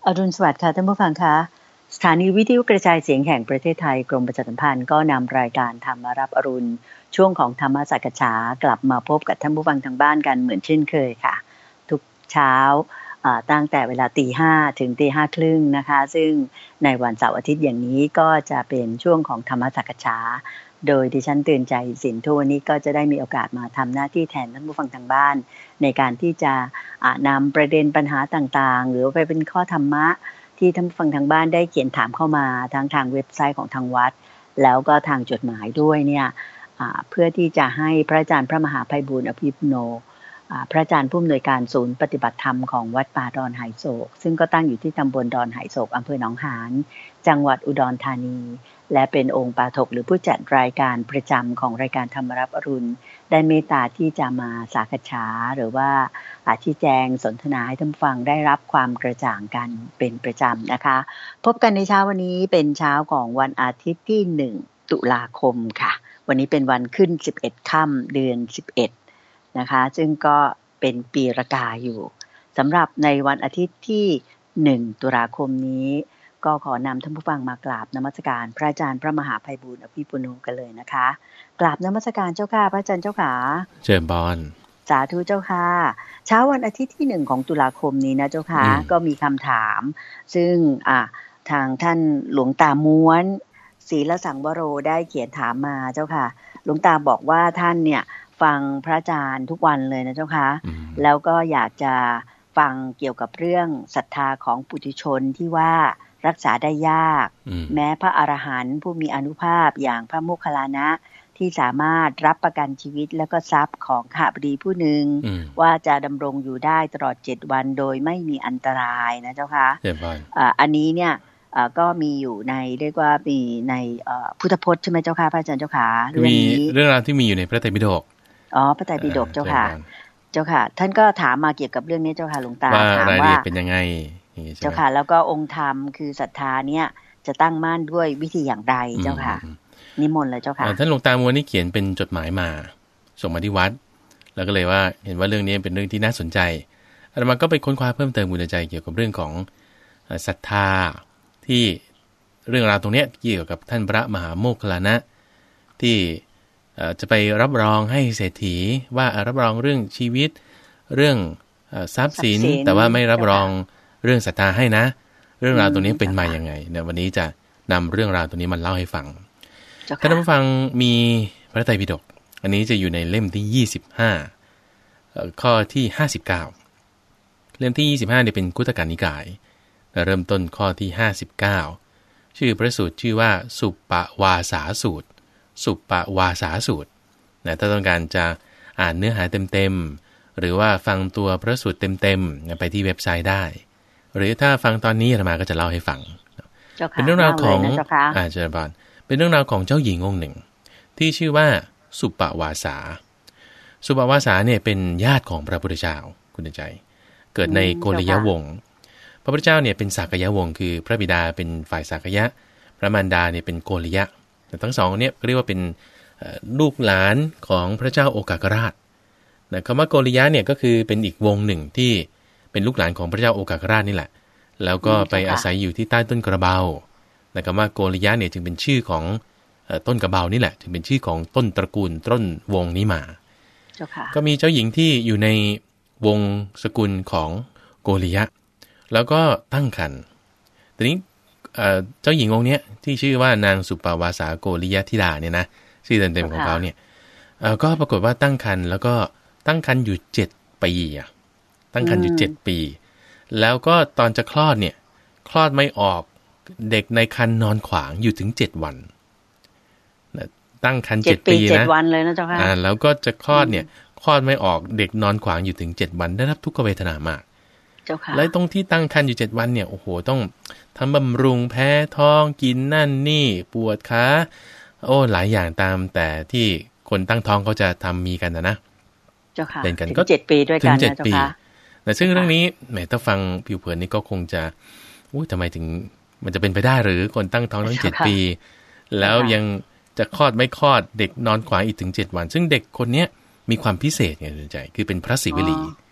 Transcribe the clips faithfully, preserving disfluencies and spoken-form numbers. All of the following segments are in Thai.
อรุณสวัสดิ์ค่ะท่านผู้ฟังคะสถานีวิทยุกระจายเสียงแห่งประเทศไทยกรมประชาสัมพันธ์ก็นำรายการธรรมารับอรุณช่วงของธรรมสักฉากลับมาพบกับท่านผู้ฟังทางบ้านกันเหมือนเช่นเคยค่ะทุกเช้าตั้งแต่เวลาตีห้าถึงตีห้าครึ่งนะคะซึ่งในวันเสาร์อาทิตย์อย่างนี้ก็จะเป็นช่วงของธรรมสักฉาโดยดิฉันเตือนใจสินทุวันนี้ก็จะได้มีโอกาสมาทำหน้าที่แทนท่านผู้ฟังทางบ้านในการที่จะนำประเด็นปัญหาต่างๆหรือไปเป็นข้อธรรมะที่ท่านผู้ฟังทางบ้านได้เขียนถามเข้ามาทั้งทางเว็บไซต์ของทางวัดแล้วก็ทางจดหมายด้วยเนี่ยเพื่อที่จะให้พระอาจารย์พระมหาไพบูลย์อภิปุโนพระอาจารย์ผู้อำนวยการศูนย์ปฏิบัติธรรมของวัดป่าดอนไหโศกซึ่งก็ตั้งอยู่ที่ตำบลดอนไหโศกอำเภอหนองหานจังหวัดอุดรธานีและเป็นองค์ปาฐกหรือผู้จัดรายการประจำของรายการธรรมรับอรุณได้เมตตาที่จะมาสักฉาหรือว่าชี้แจงสนทนาให้ท่านฟังได้รับความกระจ่างกันเป็นประจำนะคะพบกันในเช้าวันนี้เป็นเช้าของวันอาทิตย์ที่หนึ่งตุลาคมค่ะวันนี้เป็นวันขึ้นสิบเอ็ดค่ำเดือนสิบเอ็ดนะคะซึ่งก็เป็นปีรากาอยู่สำหรับในวันอาทิตย์ที่หนึ่งตุลาคมนี้ก็ขอนำท่านผู้ฟังมากราบนมัสการพระอาจารย์พระมหาไพบูลย์อภิปุโนกันเลยนะคะกราบนมัสการเจ้าค่ะพระอาจารย์เจ้าขาเชิญบอนสาธุเจ้าค่ะเช้าวันอาทิตย์ที่หนึ่งของตุลาคมนี้นะเจ้าค่ะก็มีคำถามซึ่งอ่ะทางท่านหลวงตาม้วนศีลสังวโรได้เขียนถามมาเจ้าค่ะหลวงตาบอกว่าท่านเนี่ยฟังพระอาจารย์ทุกวันเลยนะเจ้าค่ะแล้วก็อยากจะฟังเกี่ยวกับเรื่องศรัทธาของปุถุชนที่ว่ารักษาได้ยากแม้พระอรหันต์ผู้มีอานุภาพอย่างพระโมคคัลลานะที่สามารถรับประกันชีวิตและก็ทรัพย์ของข้าพดีผู้หนึ่งว่าจะดำรงอยู่ได้ตลอดเจ็ดวันโดยไม่มีอันตรายนะเจ้าค่ะอันนี้เนี่ยก็มีอยู่ในเรียกว่ามีในพุทธพจน์ใช่ไหมเจ้าค่ะพระอาจารย์เจ้าค่ะเรื่องนี้เรื่องราวที่มีอยู่ในพระไตรปิฎกอ๋อพระไตรปิฎกเจ้าค่ะเจ้าค่ะท่านก็ถามมาเกี่ยวกับเรื่องนี้เจ้าค่ะหลวงตาถามว่ารายละเอียดเป็นยังไงเจ้าค่ะแล้วก็องค์ธรรมคือศรัทธาเนี่ยจะตั้งมั่นด้วยวิธีอย่างไรเจ้าค่ะนิมนต์เลยเจ้าค่ะท่านหลวงตาม้วนนี่เขียนเป็นจดหมายมาส่งมาที่วัดแล้วก็เลยว่าเห็นว่าเรื่องนี้เป็นเรื่องที่น่าสนใจอาตมาก็ไปค้นคว้าเพิ่มเติมบุญใจเกี่ยวกับเรื่องของศรัทธาที่เรื่องราวตรงนี้เกี่ยวกับท่านพระมหาโมคคัลลานะที่จะไปรับรองให้เศรษฐีว่ารับรองเรื่องชีวิตเรื่องทรัพย์สินแต่ว่าไม่รับรองเรื่องศรัทธาให้นะเรื่องราวตรงนี้เป็นมาอย่างไงเนี่ยวันนี้จะนำเรื่องราวตรงนี้มาเล่าให้ฟังท่านผู้ฟังมีพระไตรปิฎกอันนี้จะอยู่ในเล่มที่ยี่สิบห้าข้อที่ห้าสิบเก้าเล่มที่ยี่สิบห้าเนี่ยเป็นคุตกนิกายเริ่มต้นข้อที่ห้าสิบเก้าชื่อพระสูตรชื่อว่าสุปปวาสาสูตรสุปปวาสาสูตรนะถ้าต้องการจะอ่านเนื้อหาเต็มๆหรือว่าฟังตัวพระสูตรเต็มๆไปที่เว็บไซต์ได้หรือถ้าฟังตอนนี้อาตมาก็จะเล่าให้ฟังเป็นเรื่องราวของอาจารย์บานเป็นเรื่องราวของเจ้าหญิงองค์หนึ่งที่ชื่อว่าสุปปวาสาสุปปวาสาเนี่ยเป็นญาติของพระพุทธเจ้าคุณใจเกิดในโกริยวงศ์พระพุทธเจ้าเนี่ยเป็นสากยวงศ์คือพระบิดาเป็นฝ่ายสากยะพระมารดาเนี่ยเป็นโกริยะแต่ทั้งสองเนี่ยเรียกว่าเป็นลูกหลานของพระเจ้าโอกากราชนะคำว่าโกริยะเนี่ยก็คือเป็นอีกวงหนึ่งที่เป็นลูกหลานของพระเจ้าโอกากราชนี่แหละแล้วก็ไปอาศัยอยู่ที่ใต้ต้นกระเบานะคำว่าโกริยะเนี่ยจึงเป็นชื่อของต้นกระเบานี่แหละจึงเป็นชื่อของต้นตระกูลต้นวงนี้มาก็มีเจ้าหญิงที่อยู่ในวงสกุลของโกริยะแล้วก็ตั้งครรภ์ทีนี้เจ้าหญิงองค์นี้ที่ชื่อว่านางสุปปวาสาโกริยธิดาเนี่ยนะชื่อเต็มๆของเขาเนี่ยก็ปรากฏว่าตั้งครรภ์แล้วก็ตั้งครรภ์อยู่เจ็ดปีอ่ะตั้งครรภ์อยู่เจ็ดปีแล้วก็ตอนจะคลอดเนี่ยคลอดไม่ออกเด็กในครรภ์นอนขวางอยู่ถึงเจ็ดวันตั้งครรภ์เจ็ดปีนะเจ็ดวันเลยนะเจ้าค่ะอ่าแล้วก็จะคลอดเนี่ยคลอดไม่ออกเด็กนอนขวางอยู่ถึงเจ็ดวันได้รับทุกขเวทนามากเจ้าค่ะและตรงที่ตั้งครรภ์อยู่เจ็ดวันเนี่ยโอ้โหต้องทำบำรุงแพ้ท้องกินนั่นนี่ปวดขาโอ้หลายอย่างตามแต่ที่คนตั้งท้องเขาจะทำมีกันนะนะเจ้าค่ะเป็นกันก็เจ็ดปีด้วยกันนะเจ้าค่ะแต่ซึ่งเรื่องนี้แหมถ้าฟังผิวเผินนี่ก็คงจะอุ้ยทำไมถึงมันจะเป็นไปได้หรือคนตั้งท้องตั้งเจ็ดปีแล้วยังจะคลอดไม่คลอดเด็กนอนขวางอีกถึงเจ็ดวันซึ่งเด็กคนเนี้ยมีความพิเศษไงสนใจคือเป็นพระศิวลี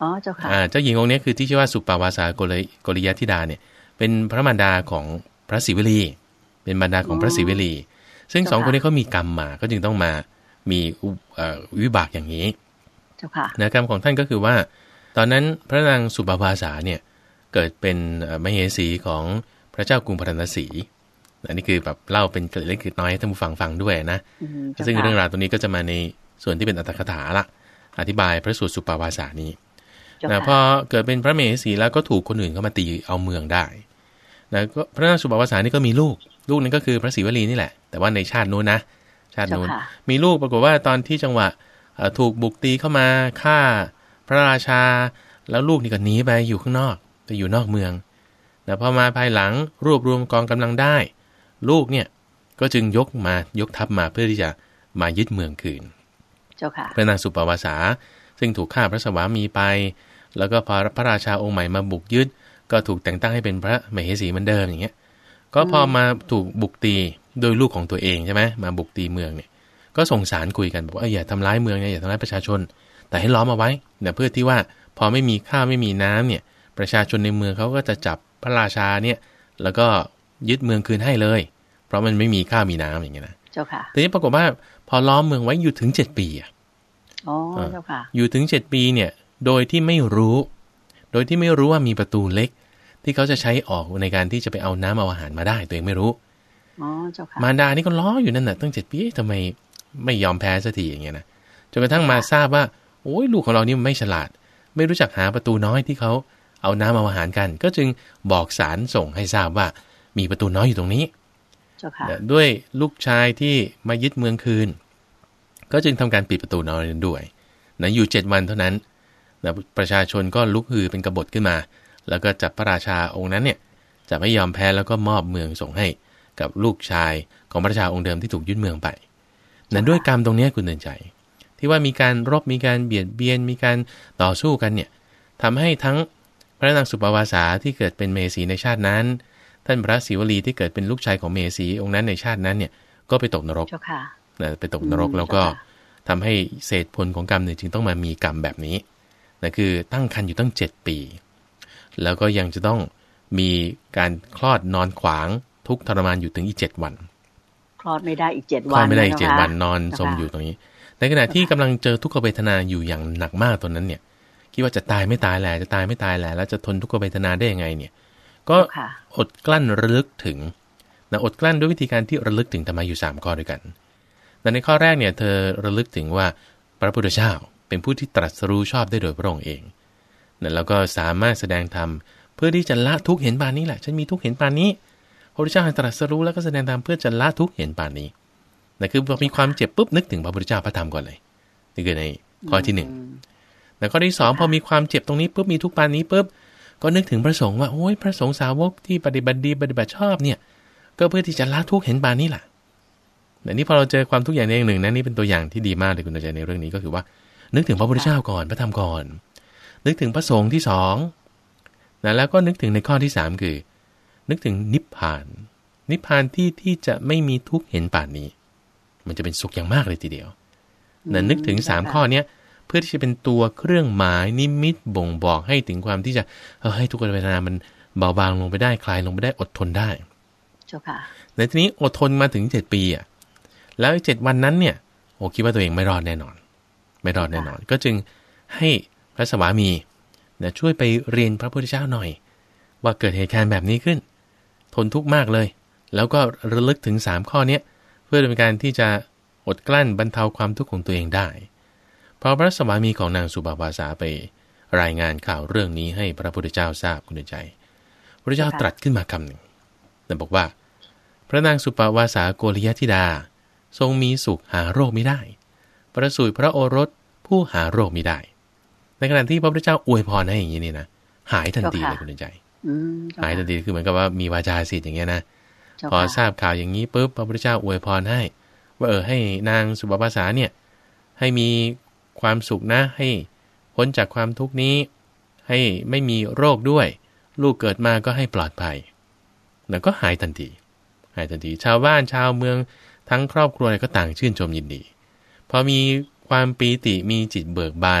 อ๋อเจ้าค่ะอ่าเจ้าหญิงองค์นี้คือที่ชื่อว่าสุปปาวาสาโกลโกริยธิดาเนี่ยเป็นพระมารดาของพระศิวลีเป็นมารดาของพระศิวลีซึ่งสองคนนี้เขามีกรรมมาก็จึงต้องมามีวิบากอย่างนี้เจ้าค่ะนะกรรมของท่านก็คือว่าตอนนั้นพระนางสุปปาวาสาเนี่ยเกิดเป็นมเหสีของพระเจ้ากรุงพาราณสีอันนี้คือแบบเล่าเป็นเกร็ดเล็กเกร็ดน้อยให้ท่านผู้ฟังฟังด้วยนะซึ่งเรื่องราวตรงนี้ก็จะมาในส่วนที่เป็นอัตถกถาละอธิบายพระสูตรสุปปาวาสานี้นะพอเกิดเป็นพระมเหสีแล้วก็ถูกคนอื่นเข้ามาตีเอาเมืองได้นะก็พระนางสุปปาวาสานี่ก็มีลูกลูกนั้นก็คือพระศรีวลีนี่แหละแต่ว่าในชาตินู้นนะชาตินู้นมีลูกปรากฏว่าตอนที่จังหวะถูกบุกตีเข้ามาฆ่าพระราชาแล้วลูกนี่ก็หนีไปอยู่ข้างนอกไปอยู่นอกเมืองแต่พอมาภายหลังรวบรวมกองกำลังได้ลูกเนี่ยก็จึงยกมายกทัพมาเพื่อที่จะมายึดเมืองคืนเจ้าค่ะพระนางสุปปาวาสาซึ่งถูกฆ่าพระสวามีไปแล้วก็พอพระราชาองค์ใหม่มาบุกยึดก็ถูกแต่งตั้งให้เป็นพระมเหสีเหมือนเดิมอย่างเงี้ยก็พอมาถูกบุกตีโดยลูกของตัวเองใช่ไหมมาบุกตีเมืองเนี่ยก็ส่งสารคุยกันบอกว่าอย่าทำร้ายเมืองนะอย่าทำร้ายประชาชนแต่ให้ล้อมเอาไว้เนี่ยเพื่อที่ว่าพอไม่มีข้าวไม่มีน้ำเนี่ยประชาชนในเมืองเขาก็จะจับพระราชาเนี่ยแล้วก็ยึดเมืองคืนให้เลยเพราะมันไม่มีข้าวมีน้ำอย่างเงี้ยนะเจ้าค่ะทีนี้ปรากฏว่าพอล้อมเมืองไว้อยู่ถึงเจ็ดปีอ่ะอ๋อเจ้าค่ะอยู่ถึงเจ็ดปีเนี่ยโดยที่ไม่รู้โดยที่ไม่รู้ว่ามีประตูเล็กที่เขาจะใช้ออกในการที่จะไปเอาน้ำเอาอาหารมาได้ตัวเองไม่รู้อ๋อเจ้าค่ะมารดานี่ก็ล้ออยู่นั่นน่ะตั้งเจ็ดปีทำไมไม่ยอมแพ้สักทีอย่างเงี้ยนะจนกระทั่งมาทราบว่าโอ้ยลูกของเรานี่ไม่ฉลาดไม่รู้จักหาประตูน้อยที่เขาเอาน้ำเอาอาหารกันก็จึงบอกสารส่งให้ทราบว่ามีประตูน้อยอยู่ตรงนี้เจ้าค่ะด้วยลูกชายที่มายึดเมืองคืนก็จึงทำการปิดประตูน้อยนั้นด้วยนะอยู่เจ็ดวันเท่านั้นนะประชาชนก็ลุกฮือเป็นกบฏขึ้นมาแล้วก็จับพระราชาองค์นั้นเนี่ยจะไม่ยอมแพ้แล้วก็มอบเมืองส่งให้กับลูกชายของพระราชาองค์เดิมที่ถูกยึดเมืองไปนั้นด้วยกรรมตรงนี้คุณเตือนใจที่ว่ามีการรบมีการเบียดเบียนมีการต่อสู้กันเนี่ยทำให้ทั้งพระนางสุปปาวาสาที่เกิดเป็นมเหสีในชาตินั้นท่านพระศิวลีที่เกิดเป็นลูกชายของมเหสีองค์นั้นในชาตินั้นเนี่ยก็ไปตกนรกนะไปตกนรกแล้วก็ทำให้เศษผลของกรรมเนี่ยจึงต้องมามีกรรมแบบนี้นะคือตั้งครรภ์อยู่ตั้งเจ็ดปีแล้วก็ยังจะต้องมีการคลอดนอนขวางทุกทรมานอยู่ถึงอีกเจ็ดวันคลอดไม่ได้อีกเจ็ดวันคลอดไม่ได้อีกเจ็ดวันนอนสมอยู่ตรงนี้ในขณะที่กำลังเจอทุกขเวทนาอยู่อย่างหนักมากตอนนั้นเนี่ยคิดว่าจะตายไม่ตายแหละจะตายไม่ตายแหละแล้วจะทนทุกขเวทนาได้ยังไงเนี่ยก็อดกลั้นระลึกถึงนะอดกลั้นด้วยวิธีการที่ระลึกถึงธรรมะอยู่สามข้อด้วยกันในข้อแรกเนี่ยเธอระลึกถึงว่าพระพุทธเจ้าเป็นผู้ที่ตรัสรู้ชอบได้โดยพระองค์เองนะแล้วก็สามารถแสดงธรรมเพื่อที่จะละทุกข์เห็นปานนี้แหละฉันมีทุกข์เห็นปานนี้พระพุทธเจ้าตรัสรู้แล้วก็แสดงธรรมเพื่อจะละทุกข์เห็นปานนี้นะคือพอมีความเจ็บปุ๊บนึกถึงพระพุทธเจ้าพระธรรมก่อนเลยนี่คือในข้อที่หนึ่งแต่ข้อที่สองพอมีความเจ็บตรงนี้ปุ๊บมีทุกข์ปานนี้ปุ๊บก็นึกถึงพระสงฆ์ว่าโอ้ยพระสงฆ์สาวกที่ปฏิบัติดีปฏิบัติชอบเนี่ยก็เพื่อที่จะละทุกข์เห็นปานนี้แหละแต่นี่พอเราเจอความทุกข์อย่างใดอย่างหนึ่งนะนี่เป็นตัวอย่างที่ดีมากเลยคุณอาจารย์ในเรื่องนี้ก็คือว่านึกถึงพระพุทธเจ้าก่อนพระธรรมก่อนนึกถึงพระสงฆ์ที่สองนะแล้วก็นึกถึงในข้อที่สามคือนึกถึงนิพพานนิพพานที่ที่จะไม่มีทุกข์เห็นป่านนี้มันจะเป็นสุขอย่างมากเลยทีเดียวนะนึกถึงสามข้อเนี้ยเพื่อที่จะเป็นตัวเครื่องหมายนิมิตบ่งบอกให้ถึงความที่จะเออให้ทุกขเวทนามันเบาบางลงไปได้คลายลงไปได้อดทนได้เจ้าค่ะในทีนี้อดทนมาถึงเจ็ดปีอ่ะแล้วเจ็ดวันนั้นเนี่ยโอ้คิดว่าตัวเองไม่รอดแน่นอนไม่รอดแน่นอนก็จึงให้พระสวามีนะช่วยไปเรียนพระพุทธเจ้าหน่อยว่าเกิดเหตุการณ์แบบนี้ขึ้นทนทุกข์มากเลยแล้วก็ระลึกถึงสามข้อนี้เพื่อเป็นการที่จะอดกลั้นบรรเทาความทุกข์ของตัวเองได้พอพระสวามีของนางสุปปาวาสาไปรายงานข่าวเรื่องนี้ให้พระพุทธเจ้าทราบคุณใจพระพุทธเจ้าตรัสขึ้นมาคำหนึ่งแต่บอกว่าพระนางสุปปาวาสาโกริยธิดาทรงมีสุขหาโรคไม่ได้ประสูติพระโอรสผู้หาโรคไม่ได้ในขณะที่พระพุทธเจ้าอวยพรให้อย่างนี้นี่นะหายทันทีเลยคุณใจหายทันทีคือเหมือนกับว่ามีวาจาสิทธิ์อย่างเงี้ยนะพอทราบข่าวอย่างนี้ปุ๊บพระพุทธเจ้าอวยพรให้ว่าเออให้นางสุปปาวาสาเนี่ยให้มีความสุขนะให้พ้นจากความทุกข์นี้ให้ไม่มีโรคด้วยลูกเกิดมาก็ให้ปลอดภัยแล้วก็หายทันทีหายทันทีชาวบ้านชาวเมืองทั้งครอบครัวก็ต่างชื่นชมยินดีพอมีความปีติมีจิตเบิกบาน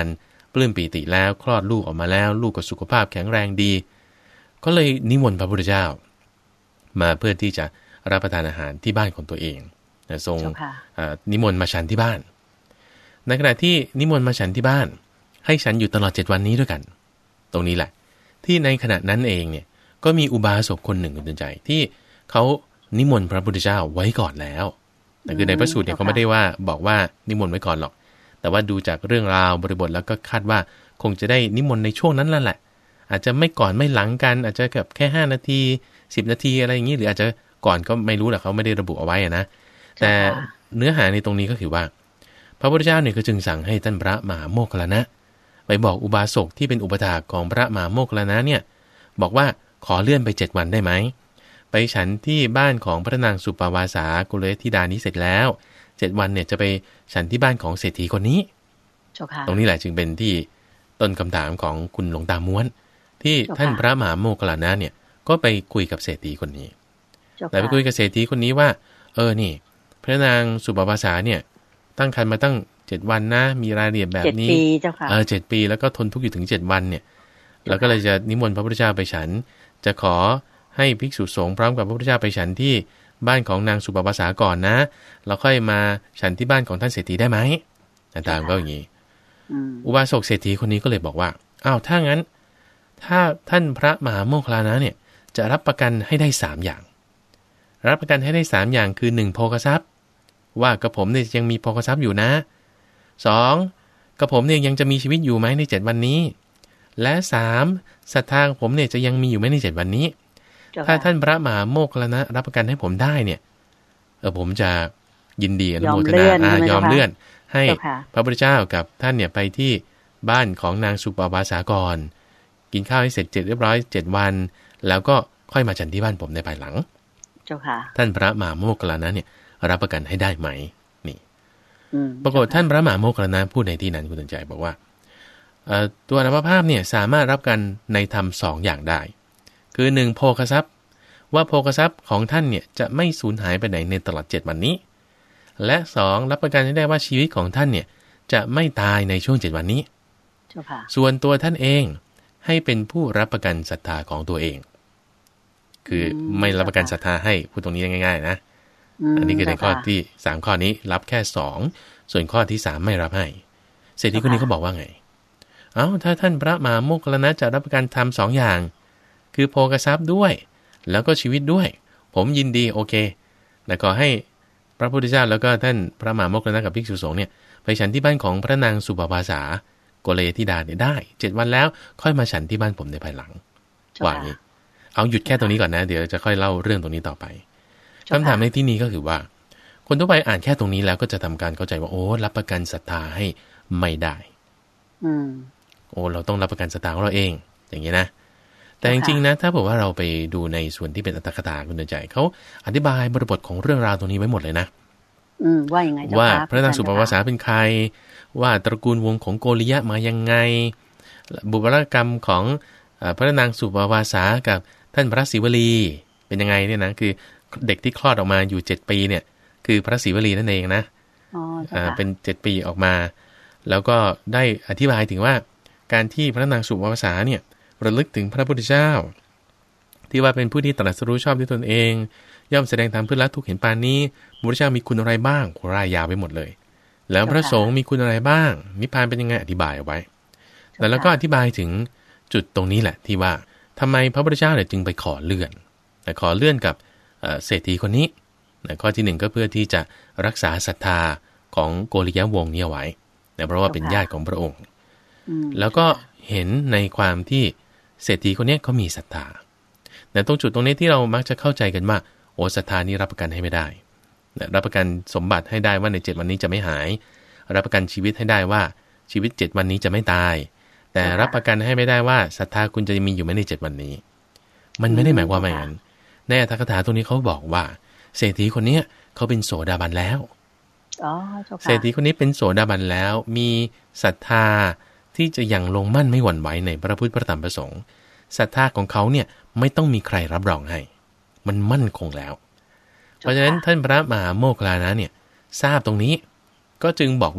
ปลื้มปีติแล้วคลอดลูกออกมาแล้วลูกก็สุขภาพแข็งแรงดีก็เลยนิมนต์พระพุทธเจ้ามาเพื่อที่จะรับประทานอาหารที่บ้านของตัวเองทรงนิมนต์มาฉันที่บ้านในขณะที่นิมนต์มาฉันที่บ้านให้ฉันอยู่ตลอดเจ็ดวันนี้ด้วยกันตรงนี้แหละที่ในขณะนั้นเองเนี่ยก็มีอุบาสกคนหนึ่งคุณใจที่เขานิมนต์พระพุทธเจ้าไว้ก่อนแล้วแต่คือในพระสูตรเนี่ยเขาไม่ได้ว่าบอกว่านิมนต์ไว้ก่อนหรอกแต่ว่าดูจากเรื่องราวบริบทแล้วก็คาดว่าคงจะได้นิมนต์ในช่วงนั้นนั่นแหละอาจจะไม่ก่อนไม่หลังกันอาจจะแบบแค่ห้านาทีสิบนาทีอะไรอย่างนี้หรืออาจจะก่อนก็ไม่รู้แหละเขาไม่ได้ระบุเอาไว้นะแต่เนื้อหาในตรงนี้ก็คือว่าพระพุทธเจ้าเนี่ยก็จึงสั่งให้ท่านพระมหาโมคคัลลานะไปบอกอุบาสกที่เป็นอุปถากของพระมหาโมคคัลลานะเนี่ยบอกว่าขอเลื่อนไปเจ็ดวันได้ไหมไปฉันที่บ้านของพระนางสุปวาสากุลธิดานี้เสร็จแล้วเจ็ดวันเนี่ยจะไปฉันที่บ้านของเศรษฐีคนนี้ตรงนี้แหละจึงเป็นที่ต้นคำถามของคุณหลวงตาม้วนที่ท่านพระมหาโมคคัลลานะเนี่ยก็ไปคุยกับเศรษฐีคนนี้แต่ไปคุยกับเศรษฐีคนนี้ว่าเออนี่พระนางสุปวาสาเนี่ยตั้งครรภ์มาตั้งเจ็ดวันนะมีรายละเอียดแบบนี้เจ็ดปีเจ้าค่ะเออเจ็ดปีแล้วก็ทนทุกข์อยู่ถึงเจ็ดวันเนี่ยแล้วก็เลยจะนิมนต์พระพุทธเจ้าไปฉันจะขอให้ภิกษุสงฆ์พร้อมกับพระพุทธเจ้าไปฉันที่บ้านของนางสุปวาสาก่อนนะแล้วค่อยมาฉันที่บ้านของท่านเศรษฐีได้ไหมต่างๆก็อย่างนี้อุบาสกเศรษฐีคนนี้ก็เลยบอกว่าอ้าวถ้างั้นถ้าท่านพระมหาโมคคัลลานะเนี่ยจะรับประกันให้ได้สามอย่างรับประกันให้ได้สามอย่างคือหนึ่งโภคทรัพย์ว่ากระผมเนี่ยยังมีโภคทรัพย์อยู่นะสองกระผมเนี่ยยังจะมีชีวิตอยู่ไหมในเจ็ดวันนี้และสามศรัทธาของผมเนี่ยจะยังมีอยู่ไหมในเจ็ดวันนี้ถ้าท่านพระมหาโมคคัลลานะรับประกันให้ผมได้เนี่ยเออผมจะยินดีอนุโมทนาอ่ายอมเลื่อนให้พระพุทธเจ้ากับท่านเนี่ยไปที่บ้านของนางสุปวาสากรกินข้าวให้เสร็จเจ็ดเรียบร้อยเจ็ดวันแล้วก็ค่อยมาฉันที่บ้านผมในภายหลังเจ้าค่ะท่านพระมหาโมคคัลลานะเนี่ยรับประกันให้ได้ไหมนี่ปรากฏท่านพระมหาโมคคัลลานะพูดในที่นั้นคุณตั้งใจบอกว่าตัวอัตภาพเนี่ยสามารถรับกันในธรรมสองอย่างได้คือหนึ่งโภคทรัพย์ว่าโภคทรัพย์ของท่านเนี่ยจะไม่สูญหายไปไหนในตลอดเจ็ดวันนี้และสองรับประกันให้ได้ว่าชีวิตของท่านเนี่ยจะไม่ตายในช่วงเจ็ดวันนี้ส่วนตัวท่านเองให้เป็นผู้รับประกันศรัทธาของตัวเองคือไม่รับประกันศรัทธาให้พูดตรงนี้ง่ายๆนะอันนี้คือในข้อที่สามข้อนี้รับแค่สองส่วนข้อที่สามไม่รับให้เศรษฐีคนนี้เขาบอกว่าไงเอ้าถ้าท่านพระมหาโมคคัลลานะจะรับประกันทำสองอย่างคือโภคทรัพย์ด้วยแล้วก็ชีวิตด้วยผมยินดีโอเคแต่ขอให้พระพุทธเจ้าแล้วก็ท่านพระมหาโมคคัลลานะกับภิกษุสงฆ์เนี่ยไปฉันที่บ้านของพระนางสุปวาสาโกเลธิดาเนี่ยได้เจ็ดวันแล้วค่อยมาฉันที่บ้านผมในภายหลังว่าอย่างนี้เอาหยุดแค่ตรงนี้ก่อนนะเดี๋ยวจะค่อยเล่าเรื่องตรงนี้ต่อไปคำถามในที่นี้ก็คือว่าคนทั่วไปอ่านแค่ตรงนี้แล้วก็จะทำการเข้าใจว่าโอ้รับประกันศรัทธาให้ไม่ได้อืมโอ้เราต้องรับประกันศรัทธาของเราเองอย่างนี้นะแต่จริงๆนะถ้าบอกว่าเราไปดูในส่วนที่เป็นอัตถกถาคุณเดินใจเขาอธิบายบริบทของเรื่องราวตรงนี้ไว้หมดเลยนะอืมว่ายังไงว่าพระนางสุปวาสาเป็นใครว่าตระกูลวงของโกริยะมายังไงบุพกรรมของพระนางสุปวาสากับท่านพระศิวลีเป็นยังไงเนี่ยนะคือเด็กที่คลอดออกมาอยู่เจ็ดปีเนี่ยคือพระศิวลีนั่นเองนะอ๋อเป็นเจ็ดปีออกมาแล้วก็ได้อธิบายถึงว่าการที่พระนางสุปวาสาเนี่ยระลึกถึงพระพุทธเจ้าที่ว่าเป็นผู้ที่ตรัสรู้ชอบด้วยตนเองย่อมแสดงธรรมเพื่อละทุกข์เห็นปานนี้พระพุทธเจ้ามีคุณอะไรบ้างรายยาวไปหมดเลยแล้วพระสงฆ์มีคุณอะไรบ้างนิพพานเป็นยังไงอธิบายเอาไว้แต่แล้วก็อธิบายถึงจุดตรงนี้แหละที่ว่าทำไมพระพุทธเจ้าเนี่ยจึงไปขอเลื่อนแต่ขอเลื่อนกับเศรษฐีคนนี้ข้อที่หนึ่งก็เพื่อที่จะรักษาศรัทธาของโกริยะวงศ์นี้ไว้เพราะว่าเป็นญาติของพระองค์แล้วก็เห็นในความที่เศรษฐีคนนี้เขามีศรัทธาแต่ตรงจุดตรงนี้ที่เรามักจะเข้าใจกันว่าโอ้ศรัทธานี้รับประกันให้ไม่ได้รับประกันสมบัติให้ได้ว่าในเจ็ดวันนี้จะไม่หายรับประกันชีวิตให้ได้ว่าชีวิตเจ็ดวันนี้จะไม่ตายแต่รับประกันให้ไม่ได้ว่าศรัทธาคุณจะมีอยู่ไหมในเจ็ดวันนี้มันไม่ได้หมายความว่าอย่างนั้นในอัตถกถาตรงนี้เขาบอกว่าเศรษฐีคนนี้เขาเป็นโสดาบันแล้วเศรษฐีคนนี้เป็นโสดาบันแล้วมีศรัทธาที่จะยังลงมั่นไม่หวั่นไหวในพระพุทธพระธรรมพระสงฆ์ศรัทธาของเขาเนี่ยไม่ต้องมีใครรับรองให้มันมั่นคงแล้วเพราะฉะนั้นท่านพระมหาโมคคัลลานะเนี่ยทราบตรงนี้ก็จึงบอกว่า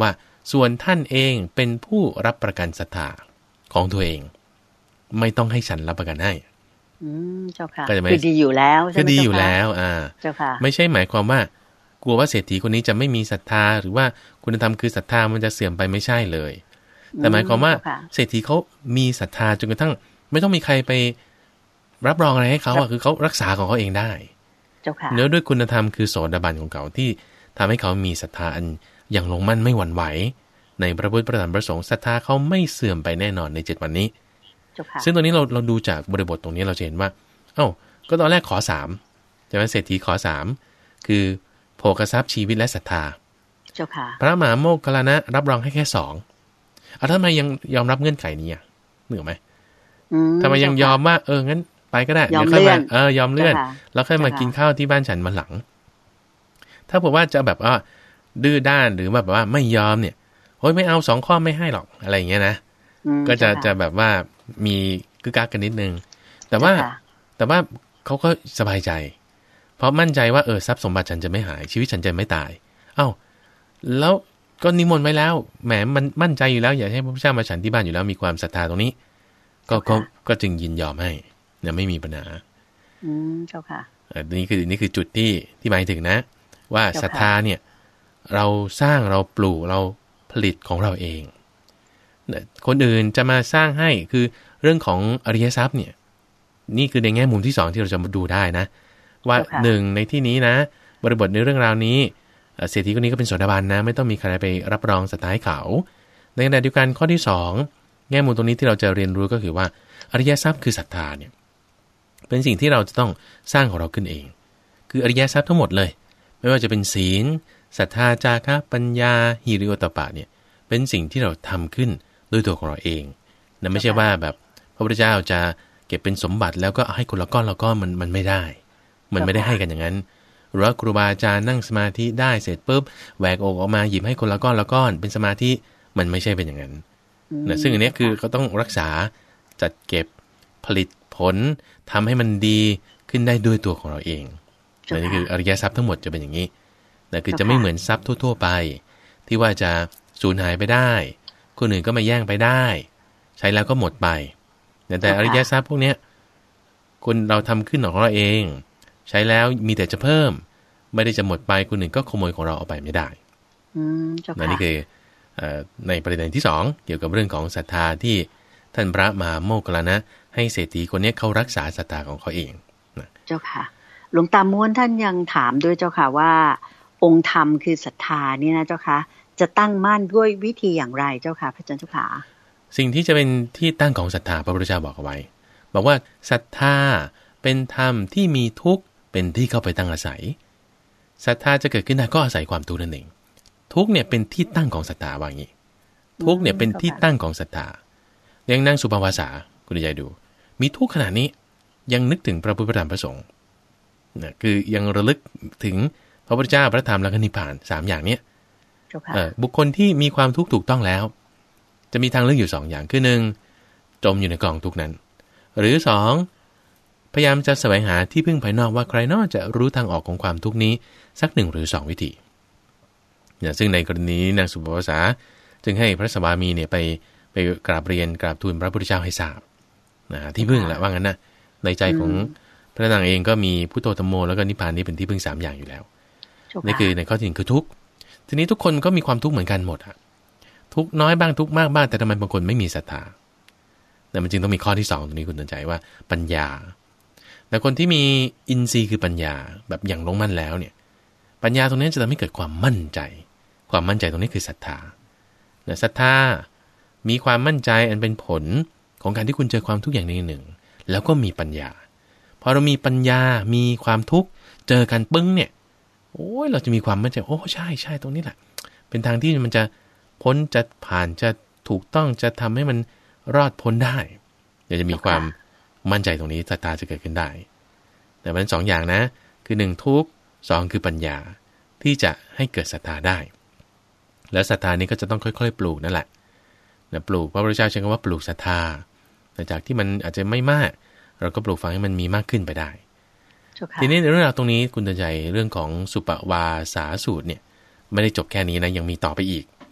ส่วนท่านเองเป็นผู้รับประกันศรัทธาของตัวเองไม่ต้องให้ฉันรับประกันให้อืมเจ้าค่ะคือดีอยู่แล้วใช่ไหมเจ้าค่ะคือดีอยู่แล้วอ่าเจ้าค่ะไม่ใช่หมายความว่ากลัวว่าเศรษฐีคนนี้จะไม่มีศรัทธาหรือว่าคุณธรรมคือศรัทธามันจะเสื่อมไปไม่ใช่เลยแต่หมายความว่าเศรษฐีเขามีศรัทธาจนกระทั่งไม่ต้องมีใครไปรับรองอะไรให้เขาอ่ะคือเขารักษาของเขาเองได้เจ้าค่ะเนื้อด้วยคุณธรรมคือโสดาบันของเขาที่ทำให้เขามีศรัทธาอันอย่างลงมั่นไม่หวั่นไหวในพระพุทธพระธรรมพระสงฆ์ศรัทธาเขาไม่เสื่อมไปแน่นอนในเจ็ดวันนี้ซึ่งตอนนี้เราเราดูจากบริบทตรงนี้เราจะเห็นว่าเอ้าก็ตอนแรกขอสามใช่ไหมเศรษฐีขอสามคือโภคทรัพย์ชีวิตและศรัทธาเจ้าค่ะพระมหาโมคคัลลานะรับรองให้แค่สองอ่ะทำไมยังยอมรับเงื่อนไขนี้อ่ะเหนือไหมทำไมยังยอมว่าเอองั้นไปก็ได้เดี๋ยวค่อยมาเออยอมเลื่อนแล้วค่อยมากินข้าวที่บ้านฉันมาหลังถ้าบอกว่าจะแบบว่าดื้อด้านหรือแบบว่าไม่ยอมเนี่ยโอ๊ยไม่เอาสองข้อไม่ให้หรอกอะไรอย่างเงี้ยนะก็จะจะแบบว่ามีกึกกักกันนิดนึงแต่ว่าแต่ว่าเขาก็สบายใจเพราะมั่นใจว่าเออทรัพย์สมบัติฉันจะไม่หายชีวิตฉันจะไม่ตายเอ้าแล้วก็นิมนต์ไว้แล้วแหมมันมั่นใจอยู่แล้วอยากให้พระพุทธเจ้ามาฉันที่บ้านอยู่แล้วมีความศรัทธาตรงนี้ก็ก็ก็จึงยินยอมให้เนี่ยไม่มีปัญหาอืมเจ้าค่ะอันนี้คือนี่คือจุดที่ที่หมายถึงนะว่าศรัทธาเนี่ยเราสร้างเราปลูกเราผลิตของเราเองคนอื่นจะมาสร้างให้คือเรื่องของอริยทรัพย์เนี่ยนี่คือในแง่มุมที่สองที่เราจะมาดูได้นะว่าหนึ่งในที่นี้นะบริบทในเรื่องราวนี้เศรษฐีคนนี้ก็เป็นโสดาบันนะไม่ต้องมีใครไปรับรองศรัทธาให้เขาในขณะเดียวกันข้อที่สองแง่มุมตรงนี้ที่เราจะเรียนรู้ก็คือว่าอริยทรัพย์คือศรัทธาเนี่ยเป็นสิ่งที่เราจะต้องสร้างของเราขึ้นเองคืออริยทรัพย์ทั้งหมดเลยไม่ว่าจะเป็นศีลศรัทธาจาคะปัญญาหิริโอตตัปปะเนี่ยเป็นสิ่งที่เราทำขึ้นด้วยตัวของเราเองนะไม่ใช่ว่าแบบพระพุทธเจ้าจะเก็บเป็นสมบัติแล้วก็ให้คนละก้อนละก้อนมันมันไม่ได้มันไม่ได้ให้กันอย่างนั้นหรือว่าครูบาอาจารย์นั่งสมาธิได้เสร็จปุ๊บแหวกอกออกมาหยิบให้คนละก้อนละก้อนเป็นสมาธิมันไม่ใช่เป็นอย่างนั้นนะซึ่งอันนี้คือเขาต้องรักษาจัดเก็บผลิตผลทำให้มันดีขึ้นได้ด้วยตัวของเราเองนี่คืออริยทรัพย์ทั้งหมดจะเป็นอย่างนี้นะคือจะไม่เหมือนทรัพย์ทั่วๆไปที่ว่าจะสูญหายไปได้คนอื่นก็มาแย่งไปได้ใช้แล้วก็หมดไปแต่อริยทรัพย์พวกนี้คนเราทำขึ้นของเราเองใช้แล้วมีแต่จะเพิ่มไม่ได้จะหมดไปคนอื่นก็ขโมยของเราเอาไปไม่ได้นั่นนี่คือในประเด็นที่สองเกี่ยวกับเรื่องของศรัทธาที่ท่านพระมหาโมคคัลลานะให้เศรษฐีคนนี้เขารักษาศรัทธาของเขาเองเจ้าค่ะหลวงตาม้วนท่านยังถามด้วยเจ้าค่ะว่าองค์ธรรมคือศรัทธานี่นะเจ้าค่ะจะตั้งมั่นด้วยวิธีอย่างไรเจ้าค่ะพระอาจารย์เจ้าค่ะสิ่งที่จะเป็นที่ตั้งของศรัทธาพระพุทธเจ้าบอกเอาไว้บอกว่าศรัทธาเป็นธรรมที่มีทุกข์เป็นที่เข้าไปตั้งอาศัยศรัทธาจะเกิดขึ้นได้ก็อาศัยความทุกข์นั่นเองทุกข์เนี่ยเป็นที่ตั้งของศรัทธาว่างี้ทุกข์เนี่ยเป็นที่ตั้งของศรัทธายังนั่งสุภาวาสาคุณยายดูมีทุกข์ขนาดนี้ยังนึกถึงพระพุทธพระธรรมพระสงฆ์นะคือยังระลึกถึงพระพุทธเจ้าพระธรรมและก็นิพพานสามอย่างเนี้ยบุคคลที่มีความทุกข์ถูกต้องแล้วจะมีทางเลือกอยู่สองอย่างคือหนึ่งจมอยู่ในกองทุกข์นั้นหรือสองพยายามจะแสวงหาที่พึ่งภายนอกว่าใครนอกจะรู้ทางออกของความทุกข์นี้สักหนึ่งหรือสองวิธีเนี่ยซึ่งในกรณีนางสุภาวาสาจึงให้พระสวามีเนี่ยไปไปกราบเรียนกราบทูลพระพุทธเจ้าให้ทราบนะที่พึ่งแหละว่างั้นนะในใจของพระนางเองก็มีพุทโธธัมโมแล้วก็นิพพานนี้เป็นที่พึ่งสามอย่างอยู่แล้วนี่คือในข้อที่หนึ่งคือทุกข์ทีนี้ทุกคนก็มีความทุกข์เหมือนกันหมดอะทุกน้อยบ้างทุกมากบ้างแต่ทำไมบางคนไม่มีศรัทธาแต่มันจึงต้องมีข้อที่สองตรงนี้คุณสนใจว่าปัญญาแต่คนที่มีอินทรีย์คือปัญญาแบบอย่างลงมั่นแล้วเนี่ยปัญญาตรงนี้จะทำให้เกิดความมั่นใจความมั่นใจตรงนี้คือศรัทธาแต่ศรัทธามีความมั่นใจอันเป็นผลของการที่คุณเจอความทุกข์อย่างหนึ่งแล้วก็มีปัญญาพอเรามีปัญญามีความทุกข์เจอกันปึ้งเนี่ยโอ้ยเราจะมีความมั่นใจโอ้ใช่ใช่ตรงนี้แหละเป็นทางที่มันจะพ้นจะผ่านจะถูกต้องจะทำให้มันรอดพ้นได้เดี๋ยวจะมีความมั่นใจตรงนี้ศรัทธาจะเกิดขึ้นได้แต่มันสองอย่างนะคือหนึ่งทุกข์สองคือปัญญาที่จะให้เกิดศรัทธาได้แล้วศรัทธานี้ก็จะต้องค่อยๆปลูกนั่นแหละนะปลูกพระพุทธเจ้าใช้คำว่าปลูกศรัทธาจากที่มันอาจจะไม่มากเราก็ปลูกฝังให้มันมีมากขึ้นไปได้ทีนี้ในเรื่องราวตรงนี้คุณเตือนใจเรื่องของสุปวาสาสูตรเนี่ยไม่ได้จบแค่นี้นะยังมีต่อไปอีก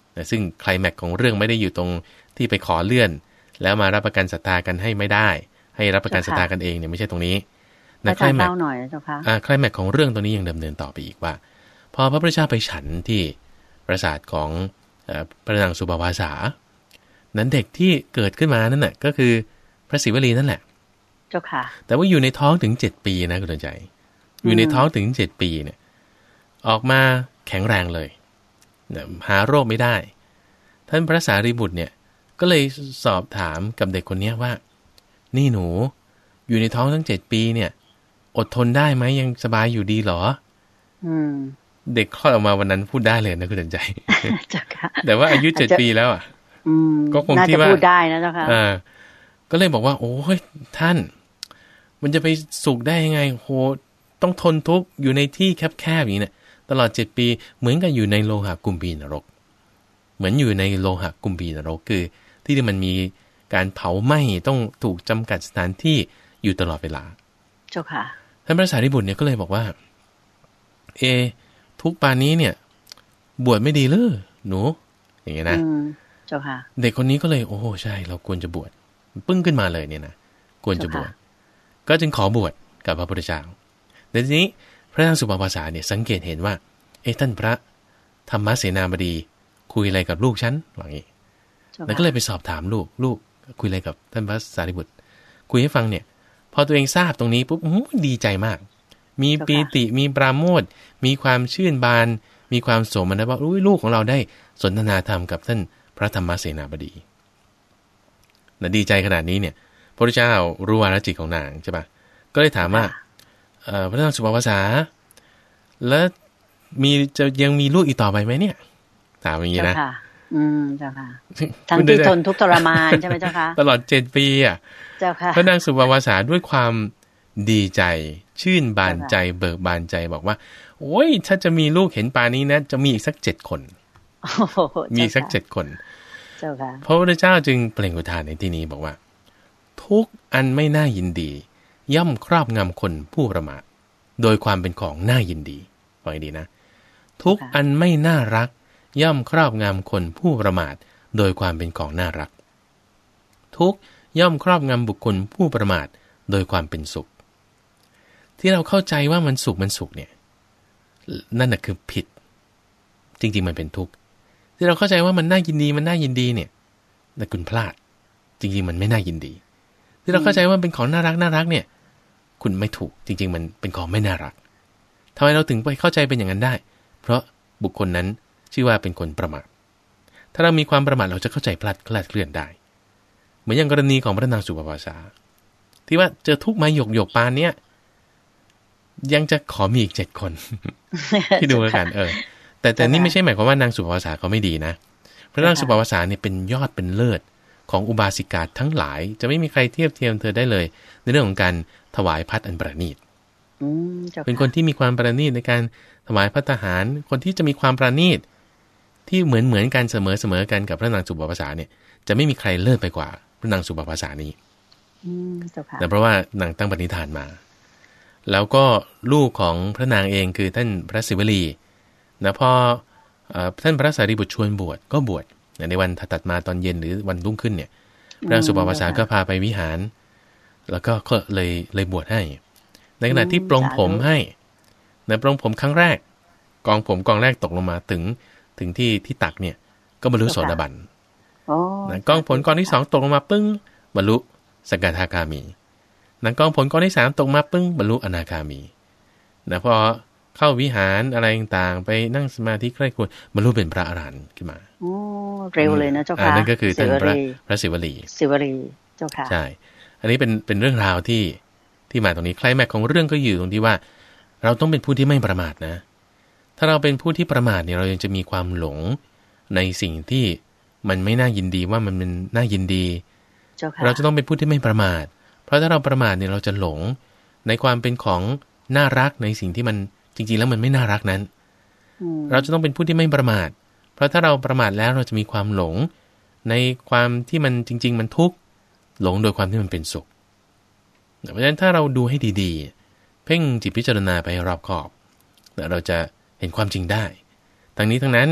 ซึ่งไคลแม็กซ์ของเรื่องไม่ได้อยู่ตรงที่ไปขอเลื่อนแล้วมารับประกันศรัทธากันให้ไม่ได้ให้รับประกันศรัทธากันเองเนี่ยไม่ใช่ตรงนี้นะไคลแม็กซ์หน่อยเจ้าค่ะอ่าไคลแม็กซ์ของเรื่องตัวนี้ยังดำเนินต่อไปอีกว่าพอพระพุทธเจ้าไปฉันที่ปราสาทของพระนางสุบาวาสานั้นเด็กที่เกิดขึ้นมานั่นแหละก็คือพระศิวลีนั่นแหละเจ้าค่ะแต่ว่าอยู่ในท้องถึงเจ็ดปีนะคุณใจอยู่ในท้องถึงเจ็ดปีเนี่ยออกมาแข็งแรงเลยหาโรคไม่ได้ท่านพระสารีบุตรเนี่ยก็เลยสอบถามกับเด็กคนนี้ว่านี่หนูอยู่ในท้องทั้งเจ็ดปีเนี่ยอดทนได้ไหมยังสบายอยู่ดีหรออืมเด็กคลอดออกมาวันนั้นพูดได้เลยนะคุณใจแต่ว่าอายุเจ็ดปีแล้วอ่ะก็คงที่ว่าพูดได้นะเจ้าค่ะอ่าก็เลยบอกว่าโอ้ยท่านมันจะไปสุขได้ยังไงโหต้องทนทุกข์อยู่ในที่แคบๆอย่างนี้เนี่ยตลอดเจ็ดปีเหมือนกับอยู่ในโลหะกุมพีนรกเหมือนอยู่ในโลหะกุมพีนรกคือที่ที่มันมีการเผาไหม้ต้องถูกจำกัดสถานที่อยู่ตลอดเวลาเจ้าค่ะท่านพระสารีบุตรเนี่ยก็เลยบอกว่าเอทุกปานนี้เนี่ยบวชไม่ดีเลยหนูอย่างเงี้ยนะเจ้าค่ะเด็กคนนี้ก็เลยโอ้ใช่เราควรจะบวชปึ้งขึ้นมาเลยเนี่ยนะควรจะบวชก็จึงขอบวชกับพระพุทธเจ้าในทีนี้พระนางสุบาวาสาเนี่ยสังเกตเห็นว่าเอ๊ะท่านพระธรรมเสนาบดีคุยอะไรกับลูกฉันว่างี้แล้วก็เลยไปสอบถามลูกลูกคุยอะไรกับท่านพระสารีบุตรคุยให้ฟังเนี่ยพอตัวเองทราบตรงนี้ปุ๊บดีใจมากมีปีติมีปราโมทย์มีความชื่นบานมีความโสมนัสว่าอุ้ยลูกของเราได้สนทนาธรรมกับท่านพระธรรมเสนาบดีนะดีใจขนาดนี้เนี่ยพระพุทธเจ้ารู้วาระจิตของนางใช่ปะก็เลยถามว่าพระนางสุบาวาสาแล้วมีจะยังมีลูกอีกต่อไปไหมเนี่ยถามอย่างนี้นะอืมเจ้าค่ะทั้งที่ทนทุกข์ทรมานใช่ไหมเจ้าค่ะตลอดเจ็ดปีอ่ะเจ้าค่ะพระนางสุบาวาสาด้วยความดีใจชื่นบานใจเบิกบานใจบอกว่าโอ้ยถ้าจะมีลูกเห็นปานนี้นะจะมีอีกสักเจ็ดคนมีสักเจ็ดคนเจ้าค่ะพระพุทธเจ้าจึงเปล่งอุทานในที่นี้บอกว่าทุกอันไม่น่ายินดีย่อมครอบงำคนผู้ประมาทโดยความเป็นของน่ายินดีฟังให้ดีนะทุกอันไม่น่ารักย่อมครอบงำคนผู้ประมาทโดยความเป็นของน่ารักทุกย่อมครอบงำบุคคลผู้ประมาทโดยความเป็นสุขที่เราเข้าใจว่ามันสุขมันสุขเนี่ยนั่นน่ะคือผิดจริงๆมันเป็นทุกข์ที่เราเข้าใจว่ามันน่ายินดีมันน่ายินดีเนี่ยแต่คุณพลาดจริงๆมันไม่น่ายินดีที่เราเข้าใจว่าเป็นของน่ารักน่ารักเนี่ยคุณไม่ถูกจริงๆมันเป็นของไม่น่ารักทำไมเราถึงไปเข้าใจเป็นอย่างนั้นได้เพราะบุคคลนั้นชื่อว่าเป็นคนประมาทถ้าเรามีความประมาทเราจะเข้าใจพลาดคลาดเคลื่อนได้เหมือนอย่างกรณีของพระนางสุบาวาสาที่ว่าเจอทุกข์มาหยกหยกปานเนี้ยยังจะขอมีอีกเจ็ดคนที่ดูกันเออแต่แต่นี่ไม่ใช่หมายความว่านางสุบาวาสาเขาไม่ดีนะพระนางสุบาวาสาเนี่ยเป็นยอดเป็นเลิศของอุบาสิกาทั้งหลายจะไม่มีใครเทียบเทียมเธอได้เลยในเรื่องของการถวายภัตอันประณีตเป็นคนที่มีความประณีตในการถวายภัตตาหารคนที่จะมีความประณีตที่เหมือนเหมือนกันเสมอเสมอกันกับพระนางสุบาวาสาเนี่ยจะไม่มีใครเลิศไปกว่าพระนางสุบาวาสานี้แต่เพราะว่านางตั้งปณิธานมาแล้วก็ลูกของพระนางเองคือท่านพระศิวลีนะพอท่านพระสารีบุตรชวนบวชก็บวชในวันถัดมาตอนเย็นหรือวันรุ่งขึ้นเนี่ยพระนางสุบาวาสาก็พาไปวิหารแล้วก็ก็เลยเลยบวชให้ในขณะที่ปลงผมให้ในปลงผมครั้งแรกกองผมกองแรกตกลงมาถึงถึงที่ที่ตักเนี่ยก็บรรลุโสดาบันนะกองผลกองที่สองตกลงมาปึ้งบรรลุสกทาคามีนะกองผลกองที่สามตกมาปึ้งบรรลุอนาคามีนะพอเข้าวิหารอะไรต่างๆไปนั่งสมาธิใกล้ควรบรรลุเป็นพระอรหันต์ขึ้นมาโอ้เร็วเลยนะเจ้าค่ะนั่นก็คือท่านพระพระศิวลีศิวลีเจ้าค่ะใช่อันนี้เป็นเป็นเรื่องราวที่ที่มาตรงนี้ไคลแม็กซ์ของเรื่องก็อยู่ตรงที่ว่าเราต้องเป็นผู้ที่ไม่ประมาทนะถ้าเราเป็นผู้ที่ประมาทเนี่ยเรายังจะมีความหลงในสิ่งที่มันไม่น่ายินดีว่ามันเป็นน่ายินดีเราจะต้องเป็นผู้ที่ไม่ประมาทเพราะถ้าเราประมาทเนี่ยเราจะหลงในความเป็นของน่ารักในสิ่งที่มันจริงๆแล้วมันไม่น่ารักนั้นเราจะต้องเป็นผู้ที่ไม่ประมาทเพราะถ้าเราประมาทแล้วเราจะมีความหลงในความที่มันจริงๆมันทุกข์หลงโดยความที่มันเป็นสุขเพราะฉะนั้นถ้าเราดูให้ดีๆเพ่งจิตพิจารณาไปรอบขอบเราจะเห็นความจริงได้ทั้งนี้ทั้งนั้น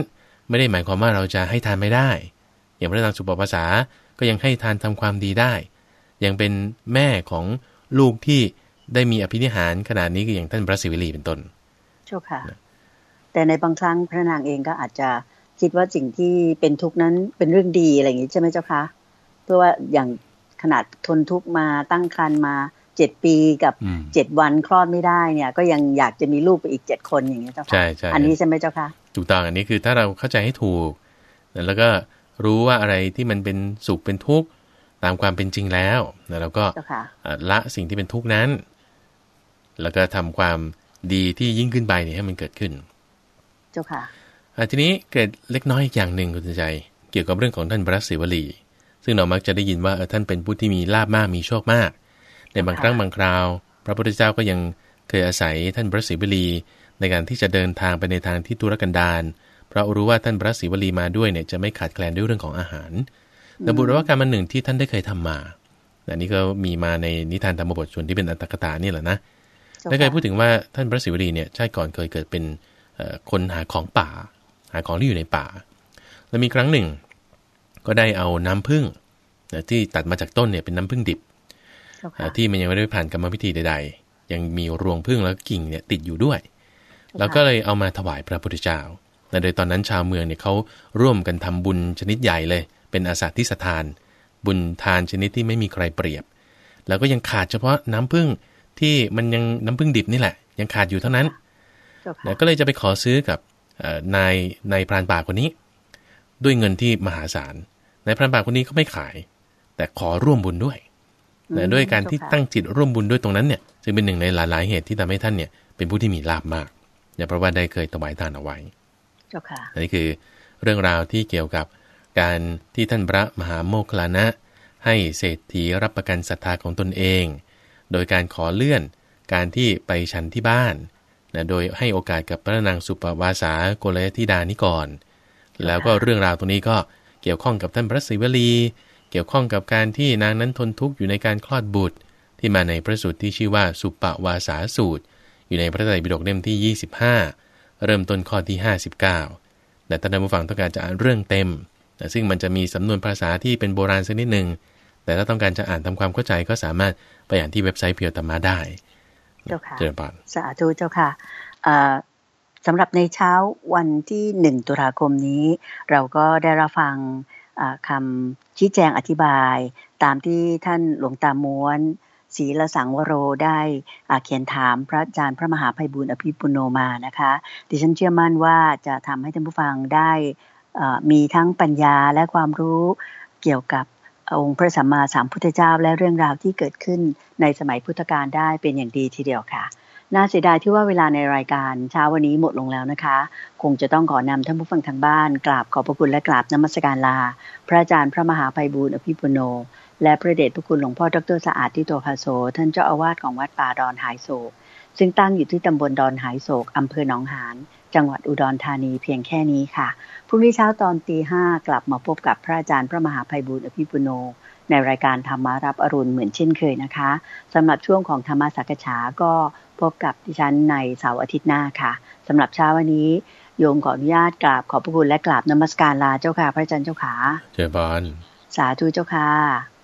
ไม่ได้หมายความว่าเราจะให้ทานไม่ได้อย่างพระนางสุปปาสาก็ยังให้ทานทำความดีได้ยังเป็นแม่ของลูกที่ได้มีอภินิหารขนาดนี้ก็อย่างท่านพระศิวลีเป็นต้นเจ้าค่ะแต่ในบางครั้งพระนางเองก็อาจจะคิดว่าสิ่งที่เป็นทุกข์นั้นเป็นเรื่องดีอะไรอย่างนี้ใช่ไหมเจ้าคะเพราะว่าอย่างขนาดทนทุกข์มาตั้งครรภ์มาเจ็ดปีกับเจ็ดวันคลอดไม่ได้เนี่ยก็ยังอยากจะมีลูกไปอีกเจ็ดคนอย่างนี้เจ้าค่ะใช่ใช่อันนี้ใช่ไหมเจ้าคะถูกต้องอันนี้คือถ้าเราเข้าใจให้ถูกแล้วก็รู้ว่าอะไรที่มันเป็นสุขเป็นทุกข์ตามความเป็นจริงแล้วแล้วก็ละสิ่งที่เป็นทุกข์นั้นแล้วก็ทำความดีที่ยิ่งขึ้นไปเนี่ยให้มันเกิดขึ้นเจ้าค่ะทีนี้เกิดเล็กน้อยอีกอย่างหนึ่งคุณใจเกี่ยวกับเรื่องของท่านพระศิวลีซึ่งเรามักจะได้ยินว่าท่านเป็นผู้ที่มีลาภมากมีโชคมากในบางครั้งบางคราวพระพุทธเจ้าก็ยังเคยอาศัยท่านพระศิวลีในการที่จะเดินทางไปในทางที่ทุรกันดารเพราะรู้ว่าท่านพระศิวลีมาด้วยเนี่ยจะไม่ขาดแคลนด้วยเรื่องของอาหารแต่บุรวกรรมอันหนึ่งที่ท่านได้เคยทำมาอันนี้ก็มีมาในนิทานธรรมบทส่วนที่เป็นอัตถกถานี่แหละนะได้เคยพูดถึงว่าท่านพระศิวลีเนี่ยชาติก่อนเคยเกิดเป็นคนหาของป่าหาของที่อยู่ในป่าแล้วมีครั้งหนึ่งก็ได้เอาน้ำผึ้งที่ตัดมาจากต้นเนี่ยเป็นน้ำผึ้งดิบที่มันยังไม่ได้ผ่านกรรมวิธีใดๆยังมีรวงผึ้งแล้วกิ่งเนี่ยติดอยู่ด้วยแล้วก็เลยเอามาถวายพระพุทธเจ้าโดยตอนนั้นชาวเมืองเนี่ยเขาร่วมกันทำบุญชนิดใหญ่เลยเป็นอาสาทิสทานบุญทานชนิดที่ไม่มีใครเปรียบแล้วก็ยังขาดเฉพาะน้ำผึ้งที่มันยังน้ำผึ้งดิบนี่แหละยังขาดอยู่เท่านั้นแล้วก็เลยจะไปขอซื้อกับนายนายพรานป่าคนนี้ด้วยเงินที่มหาศาลนายพรานป่าคนนี้ก็ไม่ขายแต่ขอร่วมบุญด้วยแต่ด้วยการที่ตั้งจิตร่วมบุญด้วยตรงนั้นเนี่ยจึงเป็นหนึ่งในหลายๆเหตุที่ทำให้ท่านเนี่ยเป็นผู้ที่มีลาภมากเนี่ยเพราะว่าได้เคยถวายทานเอาไว้เจ้าค่ะอันนี้คือเรื่องราวที่เกี่ยวกับการที่ท่านพระมหาโมคคัลลานะให้เศรษฐีรับประกันศรัทธาของตนเองโดยการขอเลื่อนการที่ไปฉันที่บ้านนะโดยให้โอกาสกับพระนางสุปวาสาโกลยธิดานี้ก่อนแล้วก็เรื่องราวตรงนี้ก็เกี่ยวข้องกับท่านพระศิวลีเกี่ยวข้องกับการที่นางนั้นทนทุกข์อยู่ในการคลอดบุตรที่มาในพระสูตรที่ชื่อว่าสุปวาสาสูตรอยู่ในพระไตรปิฎกเล่มที่ยี่สิบห้าเริ่มต้นข้อที่ห้าสิบเก้าแต่ท่านผู้ฟังต้องการจะอ่านเรื่องเต็มซึ่งมันจะมีสำนวนภาษาที่เป็นโบราณสักนิดนึงแต่ถ้าต้องการจะอ่านทำความเข้าใจก็สามารถไปอ่านที่เว็บไซต์เพียวธรรมะได้เจ้าค่ะเจริญพรสาธุเจ้าค่ะสำหรับในเช้าวันที่หนึ่งตุลาคมนี้เราก็ได้รับฟังคำชี้แจงอธิบายตามที่ท่านหลวงตาม้วนศรีละสังวโรได้เขียนถามพระอาจารย์พระมหาไพบูลย์อภิปุโนมานะคะดิฉันเชื่อมั่นว่าจะทำให้ท่านผู้ฟังได้มีทั้งปัญญาและความรู้เกี่ยวกับองค์พระสัมมาสัมพุทธเจ้าและเรื่องราวที่เกิดขึ้นในสมัยพุทธกาลได้เป็นอย่างดีทีเดียวค่ะน่าเสียดายที่ว่าเวลาในรายการเช้าวันนี้หมดลงแล้วนะคะคงจะต้องขอนำท่านผู้ฟังทางบ้านกราบขอบพระคุณและกราบนมัสการลาพระอาจารย์พระมหาไพบูลย์อภิปุโนและพระเดชพระคุณหลวงพ่อดร.สะอาดทิโตภาโสท่านเจ้าอาวาสของวัดป่าดอนหายโศกซึ่งตั้งอยู่ที่ตำบลดอนหายโศกอำเภอหนองหานจังหวัดอุดรธานีเพียงแค่นี้ค่ะพรุ่งนี้เช้าตอนตีห้ากลับมาพบกับพระอาจารย์พระมหาไพบูลย์อภิปุโนในรายการธรรมารับอรุณเหมือนเช่นเคยนะคะสำหรับช่วงของธรรมสักฉาก็พบกับดิฉันในเสาร์อาทิตย์หน้าค่ะสำหรับเช้าวันนี้โยมขออนุญาตกราบขอบพระคุณและกราบนมัสการลาเจ้าค่ะพระอาจารย์เจ้าค่ะเจริญพรสาธุเจ้าค่ะ